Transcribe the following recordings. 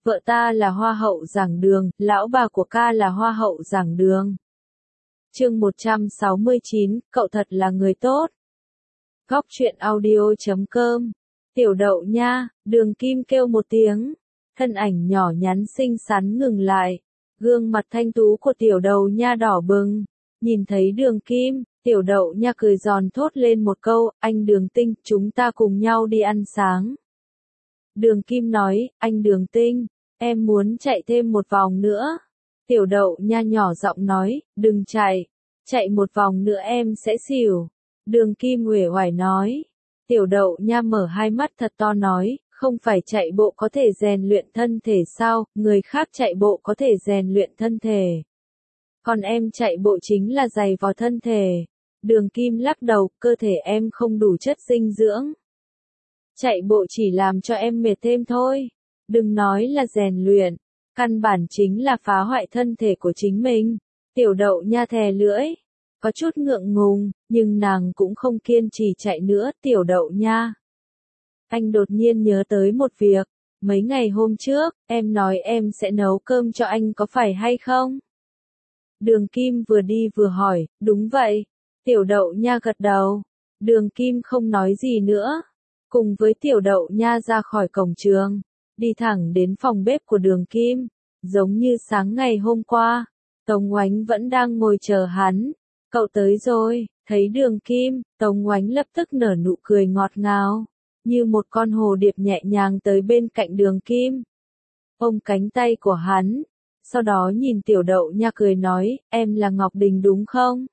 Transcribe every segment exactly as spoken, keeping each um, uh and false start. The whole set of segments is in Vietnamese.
vợ ta là hoa hậu giảng đường, lão bà của ca là hoa hậu giảng đường. Chương một trăm sáu mươi chín, cậu thật là người tốt. Góc truyện audio chấm com. Tiểu đậu nha, Đường Kim kêu một tiếng. Thân ảnh nhỏ nhắn xinh xắn ngừng lại. Gương mặt thanh tú của tiểu đậu nha đỏ bừng. Nhìn thấy Đường Kim, tiểu đậu nha cười giòn thốt lên một câu, anh Đường Tinh, chúng ta cùng nhau đi ăn sáng. Đường Kim nói, anh Đường Tinh, em muốn chạy thêm một vòng nữa. Tiểu đậu nha nhỏ giọng nói, đừng chạy, chạy một vòng nữa em sẽ xỉu. Đường Kim uể oải nói. Tiểu đậu nha mở hai mắt thật to nói, không phải chạy bộ có thể rèn luyện thân thể sao, người khác chạy bộ có thể rèn luyện thân thể. Còn em chạy bộ chính là giày vò thân thể. Đường Kim lắc đầu, cơ thể em không đủ chất dinh dưỡng. Chạy bộ chỉ làm cho em mệt thêm thôi. Đừng nói là rèn luyện, căn bản chính là phá hoại thân thể của chính mình. Tiểu đậu nha thè lưỡi, có chút ngượng ngùng, nhưng nàng cũng không kiên trì chạy nữa. Tiểu đậu nha, anh đột nhiên nhớ tới một việc. Mấy ngày hôm trước, em nói em sẽ nấu cơm cho anh có phải hay không? Đường Kim vừa đi vừa hỏi, đúng vậy. Tiểu đậu nha gật đầu. Đường Kim không nói gì nữa. Cùng với tiểu đậu nha ra khỏi cổng trường, đi thẳng đến phòng bếp của Đường Kim. Giống như sáng ngày hôm qua, Tống Oánh vẫn đang ngồi chờ hắn. Cậu tới rồi, thấy Đường Kim, Tống Oánh lập tức nở nụ cười ngọt ngào, như một con hồ điệp nhẹ nhàng tới bên cạnh Đường Kim. Ôm cánh tay của hắn, sau đó nhìn tiểu đậu nha cười nói, em là Ngọc Đình đúng không?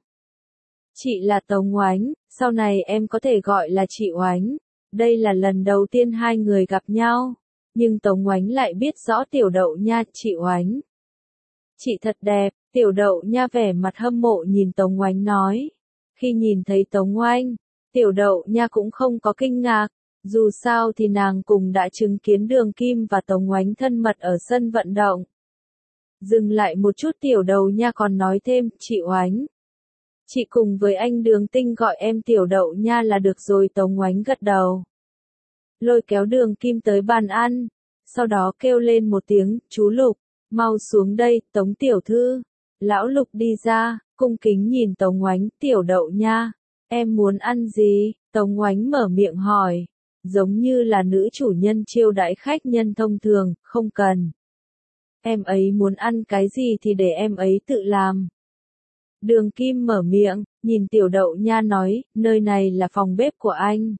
Chị là Tống Oánh, sau này em có thể gọi là chị Oánh. Đây là lần đầu tiên hai người gặp nhau, nhưng Tống Oánh lại biết rõ tiểu đậu nha, chị Oánh. Chị thật đẹp, tiểu đậu nha vẻ mặt hâm mộ nhìn Tống Oánh nói. Khi nhìn thấy Tống Oánh, tiểu đậu nha cũng không có kinh ngạc, dù sao thì nàng cùng đã chứng kiến Đường Kim và Tống Oánh thân mật ở sân vận động. Dừng lại một chút tiểu đậu nha còn nói thêm, chị Oánh. Chị cùng với anh Đường Tinh gọi em tiểu đậu nha là được rồi. Tống Oánh gật đầu, lôi kéo Đường Kim tới bàn ăn, sau đó kêu lên một tiếng, chú Lục, mau xuống đây. Tống tiểu thư. Lão Lục đi ra, cung kính nhìn Tống Oánh, tiểu đậu nha, em muốn ăn gì? Tống Oánh mở miệng hỏi, giống như là nữ chủ nhân chiêu đãi khách nhân thông thường, không cần. Em ấy muốn ăn cái gì thì để em ấy tự làm. Đường Kim mở miệng, nhìn tiểu đậu nha nói, nơi này là phòng bếp của anh.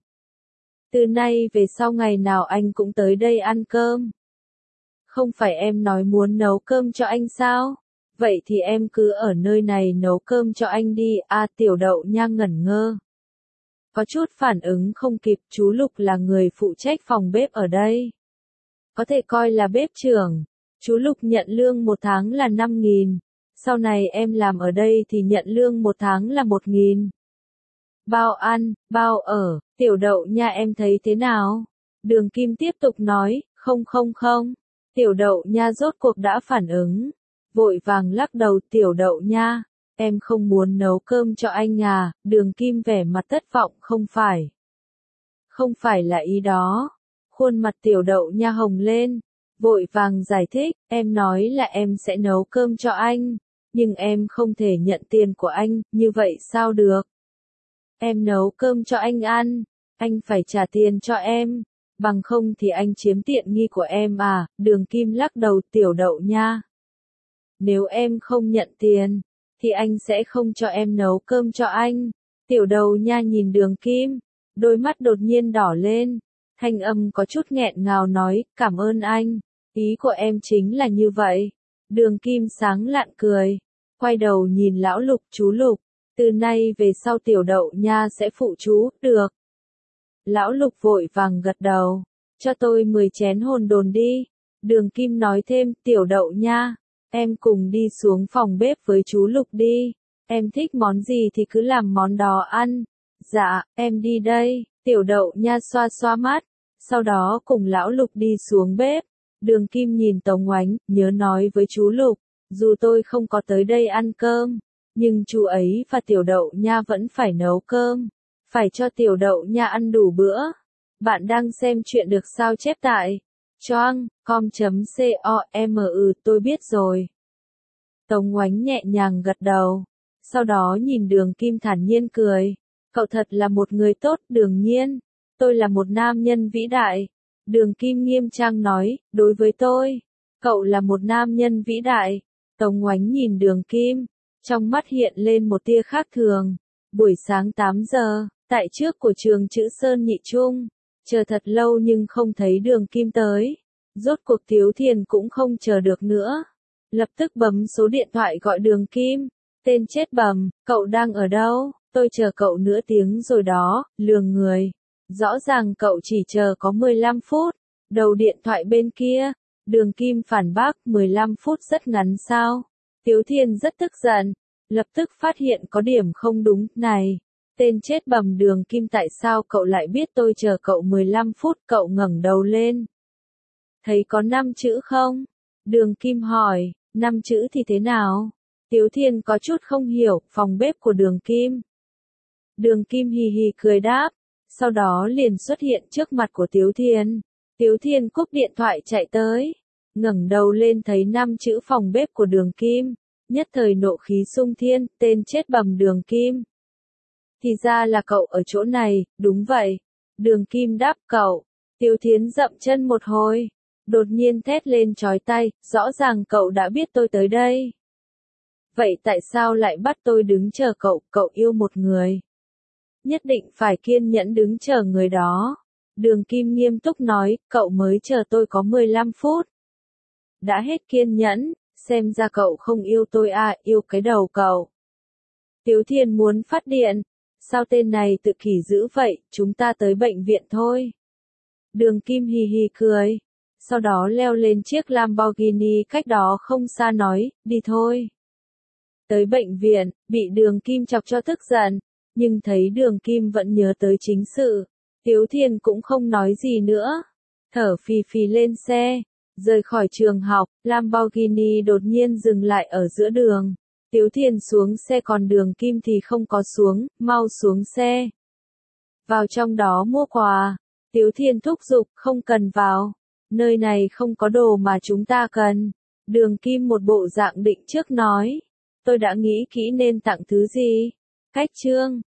Từ nay về sau ngày nào anh cũng tới đây ăn cơm. Không phải em nói muốn nấu cơm cho anh sao? Vậy thì em cứ ở nơi này nấu cơm cho anh đi. À, tiểu đậu nha ngẩn ngơ, có chút phản ứng không kịp. Chú Lục là người phụ trách phòng bếp ở đây, có thể coi là bếp trưởng. Chú Lục nhận lương một tháng là năm nghìn. Sau này em làm ở đây thì nhận lương một tháng là một nghìn. Bao ăn, bao ở, tiểu đậu nha em thấy thế nào? Đường Kim tiếp tục nói, không không không. Tiểu đậu nha rốt cuộc đã phản ứng, vội vàng lắc đầu. Tiểu đậu nha, em không muốn nấu cơm cho anh à? Đường Kim vẻ mặt thất vọng, không phải. Không phải là ý đó. Khuôn mặt tiểu đậu nha hồng lên, vội vàng giải thích, em nói là em sẽ nấu cơm cho anh, nhưng em không thể nhận tiền của anh, như vậy sao được? Em nấu cơm cho anh ăn, anh phải trả tiền cho em, bằng không thì anh chiếm tiện nghi của em à? Đường Kim lắc đầu. Tiểu đậu nha, nếu em không nhận tiền, thì anh sẽ không cho em nấu cơm cho anh. Tiểu đậu nha nhìn Đường Kim, đôi mắt đột nhiên đỏ lên, thanh âm có chút nghẹn ngào nói, cảm ơn anh, ý của em chính là như vậy. Đường Kim sáng lạn cười, quay đầu nhìn lão Lục, chú Lục, từ nay về sau tiểu đậu nha sẽ phụ chú, được. Lão Lục vội vàng gật đầu, cho tôi mười chén hồn đồn đi. Đường Kim nói thêm, tiểu đậu nha, em cùng đi xuống phòng bếp với chú Lục đi, em thích món gì thì cứ làm món đó ăn. Dạ, em đi đây. Tiểu đậu nha xoa xoa mắt, sau đó cùng lão Lục đi xuống bếp. Đường Kim nhìn Tống Oánh, nhớ nói với chú Lục, dù tôi không có tới đây ăn cơm, nhưng chú ấy và tiểu đậu nha vẫn phải nấu cơm, phải cho tiểu đậu nha ăn đủ bữa. Bạn đang xem chuyện được sao chép tại Choang, com.com ừ tôi biết rồi. Tống Oánh nhẹ nhàng gật đầu. Sau đó nhìn Đường Kim thản nhiên cười. Cậu thật là một người tốt, đương nhiên. Tôi là một nam nhân vĩ đại. Đường Kim nghiêm trang nói, đối với tôi, cậu là một nam nhân vĩ đại. Tống Oánh nhìn Đường Kim, trong mắt hiện lên một tia khác thường. Buổi sáng tám giờ, tại trước của trường Chữ Sơn Nhị Trung, chờ thật lâu nhưng không thấy Đường Kim tới. Rốt cuộc Tiếu Thiền cũng không chờ được nữa. Lập tức bấm số điện thoại gọi Đường Kim. Tên chết bầm, cậu đang ở đâu? Tôi chờ cậu nửa tiếng rồi đó, lường người. Rõ ràng cậu chỉ chờ có mười lăm phút. Đầu điện thoại bên kia, Đường Kim phản bác mười lăm phút rất ngắn sao? Tiếu Thiên rất tức giận, lập tức phát hiện có điểm không đúng. Này, tên chết bầm Đường Kim, tại sao cậu lại biết tôi chờ cậu mười lăm phút? Cậu ngẩng đầu lên. Thấy có năm chữ không? Đường Kim hỏi, năm chữ thì thế nào? Tiếu Thiên có chút không hiểu, phòng bếp của Đường Kim. Đường Kim hì hì cười đáp, sau đó liền xuất hiện trước mặt của Tiếu Thiên. Tiếu Thiên cúp điện thoại chạy tới, ngẩng đầu lên thấy năm chữ phòng bếp của Đường Kim, nhất thời nộ khí sung thiên, tên chết bầm Đường Kim. Thì ra là cậu ở chỗ này, đúng vậy. Đường Kim đáp cậu. Tiếu Thiên dậm chân một hồi, đột nhiên thét lên chói tai, rõ ràng cậu đã biết tôi tới đây. Vậy tại sao lại bắt tôi đứng chờ cậu? Cậu yêu một người, nhất định phải kiên nhẫn đứng chờ người đó. Đường Kim nghiêm túc nói, cậu mới chờ tôi có mười lăm phút. Đã hết kiên nhẫn, xem ra cậu không yêu tôi à, yêu cái đầu cậu. Tiếu Thiên muốn phát điện, sao tên này tự kỷ dữ vậy, chúng ta tới bệnh viện thôi. Đường Kim hì hì cười, sau đó leo lên chiếc Lamborghini cách đó không xa nói, đi thôi. Tới bệnh viện, bị Đường Kim chọc cho tức giận, nhưng thấy Đường Kim vẫn nhớ tới chính sự. Tiếu Thiên cũng không nói gì nữa, thở phì phì lên xe, rời khỏi trường học. Lamborghini đột nhiên dừng lại ở giữa đường. Tiếu Thiên xuống xe còn Đường Kim thì không có xuống, mau xuống xe. Vào trong đó mua quà. Tiếu Thiên thúc giục, không cần vào. Nơi này không có đồ mà chúng ta cần. Đường Kim một bộ dạng định trước nói. Tôi đã nghĩ kỹ nên tặng thứ gì. Cách chương.